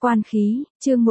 Quan khí, chương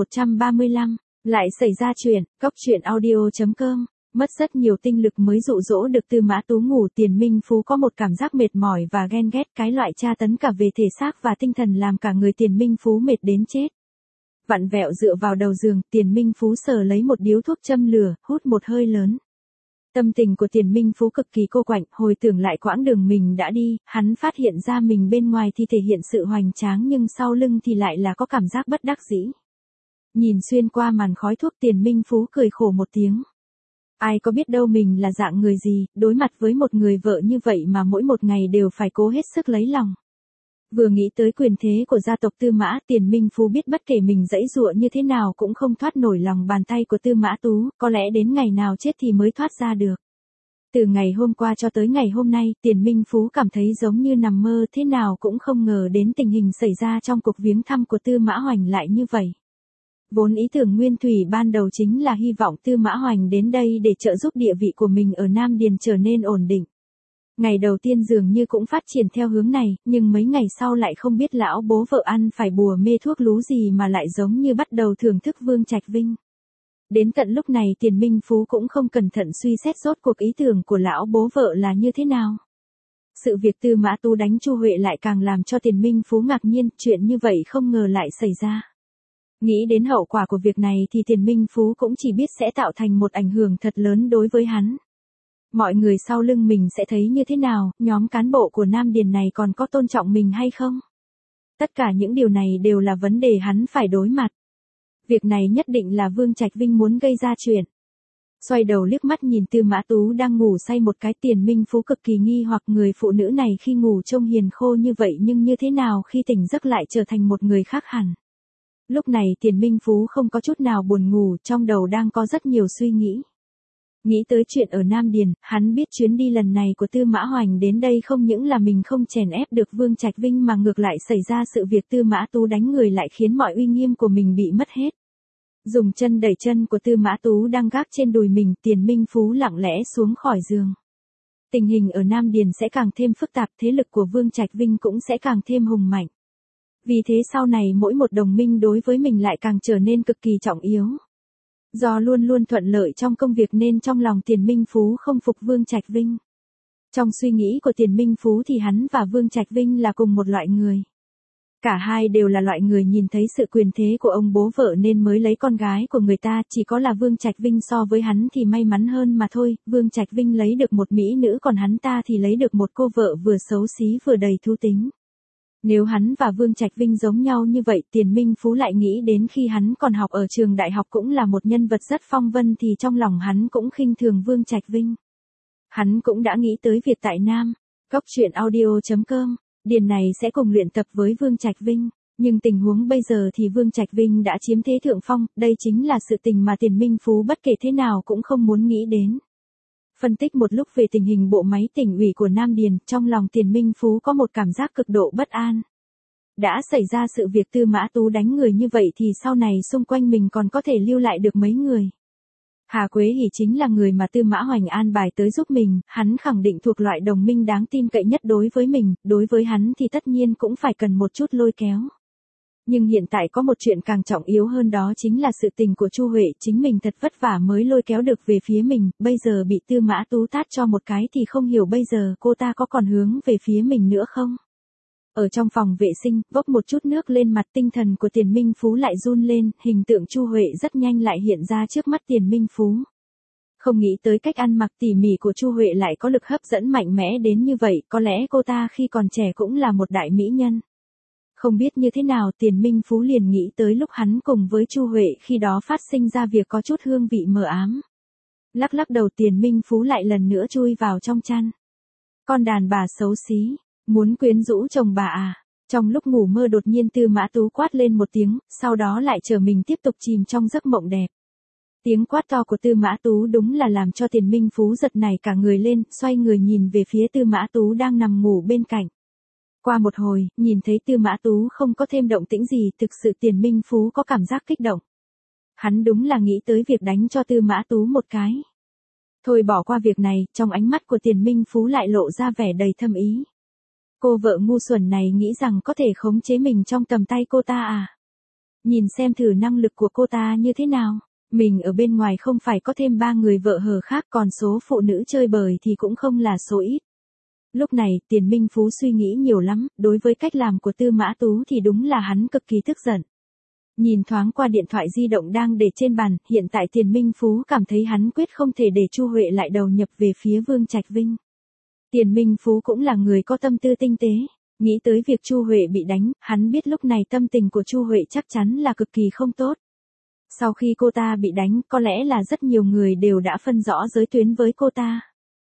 1135, lại xảy ra chuyện, Cốc truyện audio.com, mất rất nhiều tinh lực mới dụ dỗ được Tư Mã Tú ngủ. Tiền Minh Phú có một cảm giác mệt mỏi và ghen ghét, cái loại tra tấn cả về thể xác và tinh thần làm cả người Tiền Minh Phú mệt đến chết. Vặn vẹo dựa vào đầu giường, Tiền Minh Phú sờ lấy một điếu thuốc châm lửa, hút một hơi lớn. Tâm tình của Tiền Minh Phú cực kỳ cô quạnh, hồi tưởng lại quãng đường mình đã đi, hắn phát hiện ra mình bên ngoài thì thể hiện sự hoành tráng nhưng sau lưng thì lại là có cảm giác bất đắc dĩ. Nhìn xuyên qua màn khói thuốc, Tiền Minh Phú cười khổ một tiếng. Ai có biết đâu mình là dạng người gì, đối mặt với một người vợ như vậy mà mỗi một ngày đều phải cố hết sức lấy lòng. Vừa nghĩ tới quyền thế của gia tộc Tư Mã, Tiền Minh Phú biết bất kể mình giãy giụa như thế nào cũng không thoát nổi lòng bàn tay của Tư Mã Tú, có lẽ đến ngày nào chết thì mới thoát ra được. Từ ngày hôm qua cho tới ngày hôm nay, Tiền Minh Phú cảm thấy giống như nằm mơ, thế nào cũng không ngờ đến tình hình xảy ra trong cuộc viếng thăm của Tư Mã Hoành lại như vậy. Vốn ý tưởng nguyên thủy ban đầu chính là hy vọng Tư Mã Hoành đến đây để trợ giúp địa vị của mình ở Nam Điền trở nên ổn định. Ngày đầu tiên dường như cũng phát triển theo hướng này, nhưng mấy ngày sau lại không biết lão bố vợ ăn phải bùa mê thuốc lú gì mà lại giống như bắt đầu thưởng thức Vương Trạch Vinh. Đến tận lúc này Tiền Minh Phú cũng không cẩn thận suy xét rốt cuộc ý tưởng của lão bố vợ là như thế nào. Sự việc Tư Mã Tú đánh Chu Huệ lại càng làm cho Tiền Minh Phú ngạc nhiên, chuyện như vậy không ngờ lại xảy ra. Nghĩ đến hậu quả của việc này thì Tiền Minh Phú cũng chỉ biết sẽ tạo thành một ảnh hưởng thật lớn đối với hắn. Mọi người sau lưng mình sẽ thấy như thế nào, nhóm cán bộ của Nam Điền này còn có tôn trọng mình hay không? Tất cả những điều này đều là vấn đề hắn phải đối mặt. Việc này nhất định là Vương Trạch Vinh muốn gây ra chuyện. Xoay đầu liếc mắt nhìn Tư Mã Tú đang ngủ say một cái, Tiền Minh Phú cực kỳ nghi hoặc người phụ nữ này khi ngủ trông hiền khô như vậy nhưng như thế nào khi tỉnh giấc lại trở thành một người khác hẳn. Lúc này Tiền Minh Phú không có chút nào buồn ngủ, trong đầu đang có rất nhiều suy nghĩ. Nghĩ tới chuyện ở Nam Điền, hắn biết chuyến đi lần này của Tư Mã Hoành đến đây không những là mình không chèn ép được Vương Trạch Vinh mà ngược lại xảy ra sự việc Tư Mã Tú đánh người lại khiến mọi uy nghiêm của mình bị mất hết. Dùng chân đẩy chân của Tư Mã Tú đang gác trên đùi mình, Tiền Minh Phú lặng lẽ xuống khỏi giường. Tình hình ở Nam Điền sẽ càng thêm phức tạp, thế lực của Vương Trạch Vinh cũng sẽ càng thêm hùng mạnh. Vì thế sau này mỗi một đồng minh đối với mình lại càng trở nên cực kỳ trọng yếu. Do luôn luôn thuận lợi trong công việc nên trong lòng Tiền Minh Phú không phục Vương Trạch Vinh. Trong suy nghĩ của Tiền Minh Phú thì hắn và Vương Trạch Vinh là cùng một loại người. Cả hai đều là loại người nhìn thấy sự quyền thế của ông bố vợ nên mới lấy con gái của người ta, chỉ có là Vương Trạch Vinh so với hắn thì may mắn hơn mà thôi. Vương Trạch Vinh lấy được một mỹ nữ còn hắn ta thì lấy được một cô vợ vừa xấu xí vừa đầy thú tính. Nếu hắn và Vương Trạch Vinh giống nhau như vậy, Tiền Minh Phú lại nghĩ đến khi hắn còn học ở trường đại học cũng là một nhân vật rất phong vân thì trong lòng hắn cũng khinh thường Vương Trạch Vinh. Hắn cũng đã nghĩ tới việc tại Nam, Cốc truyện audio.com, Điền này sẽ cùng luyện tập với Vương Trạch Vinh, nhưng tình huống bây giờ thì Vương Trạch Vinh đã chiếm thế thượng phong, đây chính là sự tình mà Tiền Minh Phú bất kể thế nào cũng không muốn nghĩ đến. Phân tích một lúc về tình hình bộ máy tỉnh ủy của Nam Điền, trong lòng Tiền Minh Phú có một cảm giác cực độ bất an. Đã xảy ra sự việc Tư Mã Tú đánh người như vậy thì sau này xung quanh mình còn có thể lưu lại được mấy người. Hà Quế Hỉ chính là người mà Tư Mã Hoành an bài tới giúp mình, hắn khẳng định thuộc loại đồng minh đáng tin cậy nhất đối với mình, đối với hắn thì tất nhiên cũng phải cần một chút lôi kéo. Nhưng hiện tại có một chuyện càng trọng yếu hơn, đó chính là sự tình của Chu Huệ, chính mình thật vất vả mới lôi kéo được về phía mình, bây giờ bị Tư Mã Tú tát cho một cái thì không hiểu bây giờ cô ta có còn hướng về phía mình nữa không? Ở trong phòng vệ sinh, vốc một chút nước lên mặt, tinh thần của Tiền Minh Phú lại run lên, hình tượng Chu Huệ rất nhanh lại hiện ra trước mắt Tiền Minh Phú. Không nghĩ tới cách ăn mặc tỉ mỉ của Chu Huệ lại có lực hấp dẫn mạnh mẽ đến như vậy, có lẽ cô ta khi còn trẻ cũng là một đại mỹ nhân. Không biết như thế nào Tiền Minh Phú liền nghĩ tới lúc hắn cùng với Chu Huệ khi đó phát sinh ra việc có chút hương vị mờ ám. Lắc lắc đầu Tiền Minh Phú lại lần nữa chui vào trong chăn. Con đàn bà xấu xí, muốn quyến rũ chồng bà à? Trong lúc ngủ mơ đột nhiên Tư Mã Tú quát lên một tiếng, sau đó lại chờ mình tiếp tục chìm trong giấc mộng đẹp. Tiếng quát to của Tư Mã Tú đúng là làm cho Tiền Minh Phú giật nảy cả người lên, xoay người nhìn về phía Tư Mã Tú đang nằm ngủ bên cạnh. Qua một hồi, nhìn thấy Tư Mã Tú không có thêm động tĩnh gì, thực sự Tiền Minh Phú có cảm giác kích động. Hắn đúng là nghĩ tới việc đánh cho Tư Mã Tú một cái. Thôi bỏ qua việc này, trong ánh mắt của Tiền Minh Phú lại lộ ra vẻ đầy thâm ý. Cô vợ ngu xuẩn này nghĩ rằng có thể khống chế mình trong tầm tay cô ta à? Nhìn xem thử năng lực của cô ta như thế nào. Mình ở bên ngoài không phải có thêm 3 người vợ hờ khác, còn số phụ nữ chơi bời thì cũng không là số ít. Lúc này, Tiền Minh Phú suy nghĩ nhiều lắm, đối với cách làm của Tư Mã Tú thì đúng là hắn cực kỳ tức giận. Nhìn thoáng qua điện thoại di động đang để trên bàn, hiện tại Tiền Minh Phú cảm thấy hắn quyết không thể để Chu Huệ lại đầu nhập về phía Vương Trạch Vinh. Tiền Minh Phú cũng là người có tâm tư tinh tế, nghĩ tới việc Chu Huệ bị đánh, hắn biết lúc này tâm tình của Chu Huệ chắc chắn là cực kỳ không tốt. Sau khi cô ta bị đánh, có lẽ là rất nhiều người đều đã phân rõ giới tuyến với cô ta.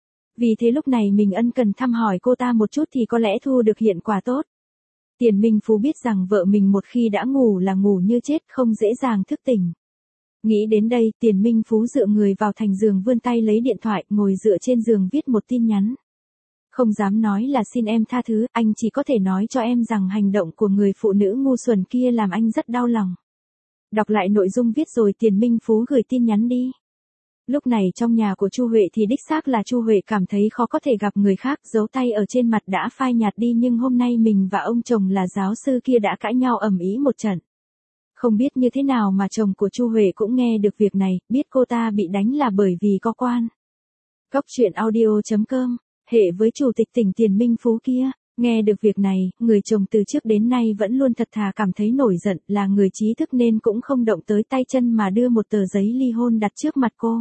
Vì thế lúc này mình ân cần thăm hỏi cô ta một chút thì có lẽ thu được hiệu quả tốt. Tiền Minh Phú biết rằng vợ mình một khi đã ngủ là ngủ như chết, không dễ dàng thức tỉnh. Nghĩ đến đây, Tiền Minh Phú dựa người vào thành giường, vươn tay lấy điện thoại, ngồi dựa trên giường viết một tin nhắn. Không dám nói là xin em tha thứ, anh chỉ có thể nói cho em rằng hành động của người phụ nữ ngu xuẩn kia làm anh rất đau lòng. Đọc lại nội dung viết rồi Tiền Minh Phú gửi tin nhắn đi. Lúc này trong nhà của Chu Huệ thì đích xác là Chu Huệ cảm thấy khó có thể gặp người khác, dấu tay ở trên mặt đã phai nhạt đi, nhưng hôm nay mình và ông chồng là giáo sư kia đã cãi nhau ầm ĩ một trận. Không biết như thế nào mà chồng của Chu Huệ cũng nghe được việc này, biết cô ta bị đánh là bởi vì có quan. Cóc truyện audio.com, hệ với chủ tịch tỉnh Tiền Minh Phú kia. Nghe được việc này, người chồng từ trước đến nay vẫn luôn thật thà cảm thấy nổi giận, là người trí thức nên cũng không động tới tay chân mà đưa một tờ giấy ly hôn đặt trước mặt cô.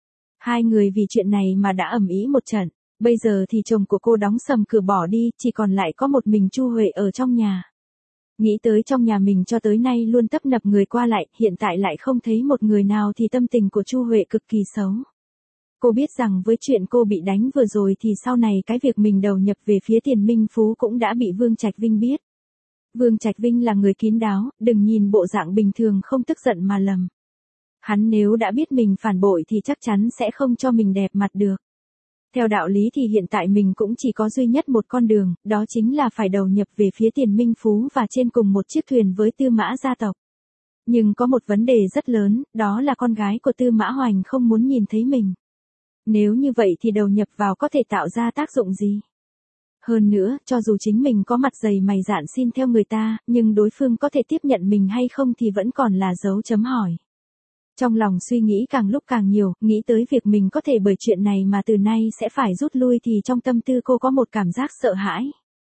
Hai người vì chuyện này mà đã ầm ĩ một trận, bây giờ thì chồng của cô đóng sầm cửa bỏ đi, chỉ còn lại có một mình Chu Huệ ở trong nhà. Nghĩ tới trong nhà mình cho tới nay luôn tấp nập người qua lại, hiện tại lại không thấy một người nào thì tâm tình của Chu Huệ cực kỳ xấu. Cô biết rằng với chuyện cô bị đánh vừa rồi thì sau này cái việc mình đầu nhập về phía Tiền Minh Phú cũng đã bị Vương Trạch Vinh biết. Vương Trạch Vinh là người kín đáo, đừng nhìn bộ dạng bình thường không tức giận mà lầm. Hắn nếu đã biết mình phản bội thì chắc chắn sẽ không cho mình đẹp mặt được. Theo đạo lý thì hiện tại mình cũng chỉ có duy nhất một con đường, đó chính là phải đầu nhập về phía Tiền Minh Phú và trên cùng một chiếc thuyền với Tư Mã gia tộc. Nhưng có một vấn đề rất lớn, đó là con gái của Tư Mã Hoành không muốn nhìn thấy mình. Nếu như vậy thì đầu nhập vào có thể tạo ra tác dụng gì? Hơn nữa, cho dù chính mình có mặt dày mày dạn xin theo người ta, nhưng đối phương có thể tiếp nhận mình hay không thì vẫn còn là dấu chấm hỏi. Trong lòng suy nghĩ càng lúc càng nhiều, nghĩ tới việc mình có thể bởi chuyện này mà từ nay sẽ phải rút lui thì trong tâm tư cô có một cảm giác sợ hãi.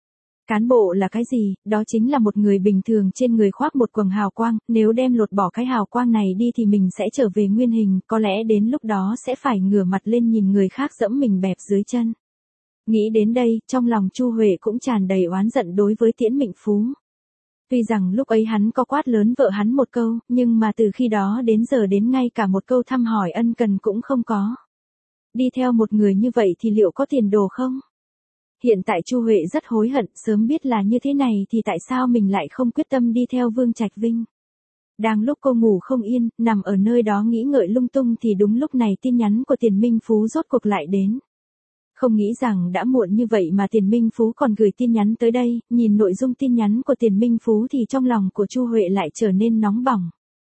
Cán bộ là cái gì? Đó chính là một người bình thường trên người khoác một quầng hào quang, nếu đem lột bỏ cái hào quang này đi thì mình sẽ trở về nguyên hình, có lẽ đến lúc đó sẽ phải ngửa mặt lên nhìn người khác dẫm mình bẹp dưới chân. Nghĩ đến đây, trong lòng Chu Huệ cũng tràn đầy oán giận đối với Tiễn Mệnh Phú. Tuy rằng lúc ấy hắn có quát lớn vợ hắn một câu, nhưng mà từ khi đó đến giờ đến ngay cả một câu thăm hỏi ân cần cũng không có. Đi theo một người như vậy thì liệu có tiền đồ không? Hiện tại Chu Huệ rất hối hận, sớm biết là như thế này thì tại sao mình lại không quyết tâm đi theo Vương Trạch Vinh. Đang lúc cô ngủ không yên, nằm ở nơi đó nghĩ ngợi lung tung thì đúng lúc này tin nhắn của Tiền Minh Phú rốt cuộc lại đến. Không nghĩ rằng đã muộn như vậy mà Tiền Minh Phú còn gửi tin nhắn tới đây, nhìn nội dung tin nhắn của Tiền Minh Phú thì trong lòng của Chu Huệ lại trở nên nóng bỏng.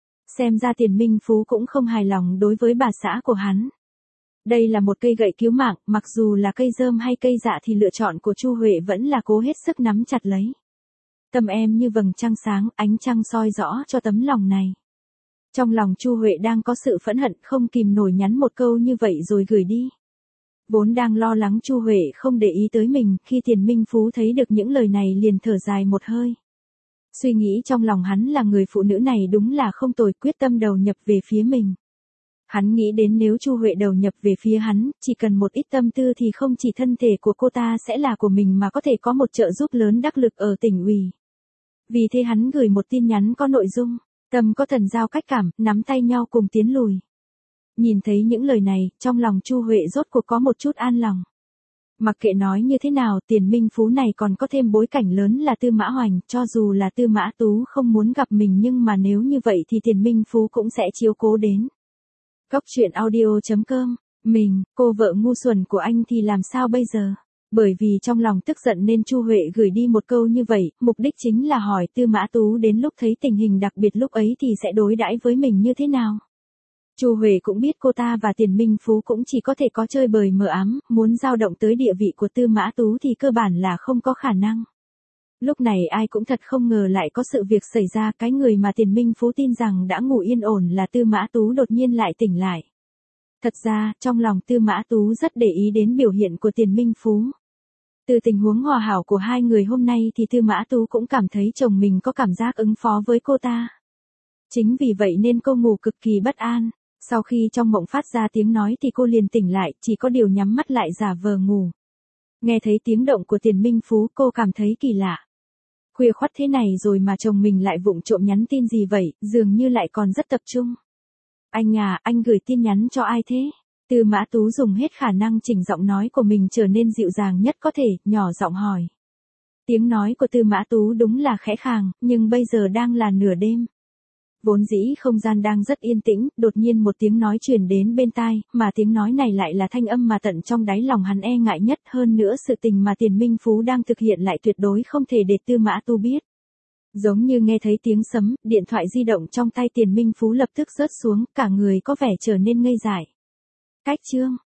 Xem ra Tiền Minh Phú cũng không hài lòng đối với bà xã của hắn. Đây là một cây gậy cứu mạng, mặc dù là cây rơm hay cây dạ thì lựa chọn của Chu Huệ vẫn là cố hết sức nắm chặt lấy. Tâm em như vầng trăng sáng, ánh trăng soi rõ cho tấm lòng này. Trong lòng Chu Huệ đang có sự phẫn hận, không kìm nổi nhắn một câu như vậy rồi gửi đi. Vốn đang lo lắng Chu Huệ không để ý tới mình, khi Tiền Minh Phú thấy được những lời này liền thở dài một hơi. Suy nghĩ trong lòng hắn là người phụ nữ này đúng là không tồi, quyết tâm đầu nhập về phía mình. Hắn nghĩ đến nếu Chu Huệ đầu nhập về phía hắn, chỉ cần một ít tâm tư thì không chỉ thân thể của cô ta sẽ là của mình mà có thể có một trợ giúp lớn đắc lực ở tỉnh ủy. Vì thế hắn gửi một tin nhắn có nội dung, tâm có thần giao cách cảm, nắm tay nhau cùng tiến lùi. Nhìn thấy những lời này, trong lòng Chu Huệ rốt cuộc có một chút an lòng. Mặc kệ nói như thế nào, Tiền Minh Phú này còn có thêm bối cảnh lớn là Tư Mã Hoành, cho dù là Tư Mã Tú không muốn gặp mình nhưng mà nếu như vậy thì Tiền Minh Phú cũng sẽ chiếu cố đến. Cóc truyện audio.com, cô vợ ngu xuẩn của anh thì làm sao bây giờ? Bởi vì trong lòng tức giận nên Chu Huệ gửi đi một câu như vậy, mục đích chính là hỏi Tư Mã Tú đến lúc thấy tình hình đặc biệt lúc ấy thì sẽ đối đãi với mình như thế nào. Chu Huệ cũng biết cô ta và Tiền Minh Phú cũng chỉ có thể có chơi bời mờ ám, muốn dao động tới địa vị của Tư Mã Tú thì cơ bản là không có khả năng. Lúc này ai cũng thật không ngờ lại có sự việc xảy ra, cái người mà Tiền Minh Phú tin rằng đã ngủ yên ổn là Tư Mã Tú đột nhiên lại tỉnh lại. Thật ra, trong lòng Tư Mã Tú rất để ý đến biểu hiện của Tiền Minh Phú. Từ tình huống hòa hảo của hai người hôm nay thì Tư Mã Tú cũng cảm thấy chồng mình có cảm giác ứng phó với cô ta. Chính vì vậy nên cô ngủ cực kỳ bất an. Sau khi trong mộng phát ra tiếng nói thì cô liền tỉnh lại, chỉ có điều nhắm mắt lại giả vờ ngủ. Nghe thấy tiếng động của Tiền Minh Phú cô cảm thấy kỳ lạ. Khuya khoắt thế này rồi mà chồng mình lại vụng trộm nhắn tin gì vậy, dường như lại còn rất tập trung. Anh à, anh gửi tin nhắn cho ai thế? Tư Mã Tú dùng hết khả năng chỉnh giọng nói của mình trở nên dịu dàng nhất có thể, nhỏ giọng hỏi. Tiếng nói của Tư Mã Tú đúng là khẽ khàng, nhưng bây giờ đang là nửa đêm. Vốn dĩ không gian đang rất yên tĩnh, đột nhiên một tiếng nói truyền đến bên tai, mà tiếng nói này lại là thanh âm mà tận trong đáy lòng hắn e ngại nhất, hơn nữa sự tình mà Tiền Minh Phú đang thực hiện lại tuyệt đối không thể để Tư Mã Tú biết. Giống như nghe thấy tiếng sấm, điện thoại di động trong tay Tiền Minh Phú lập tức rớt xuống, cả người có vẻ trở nên ngây dại. Cách chương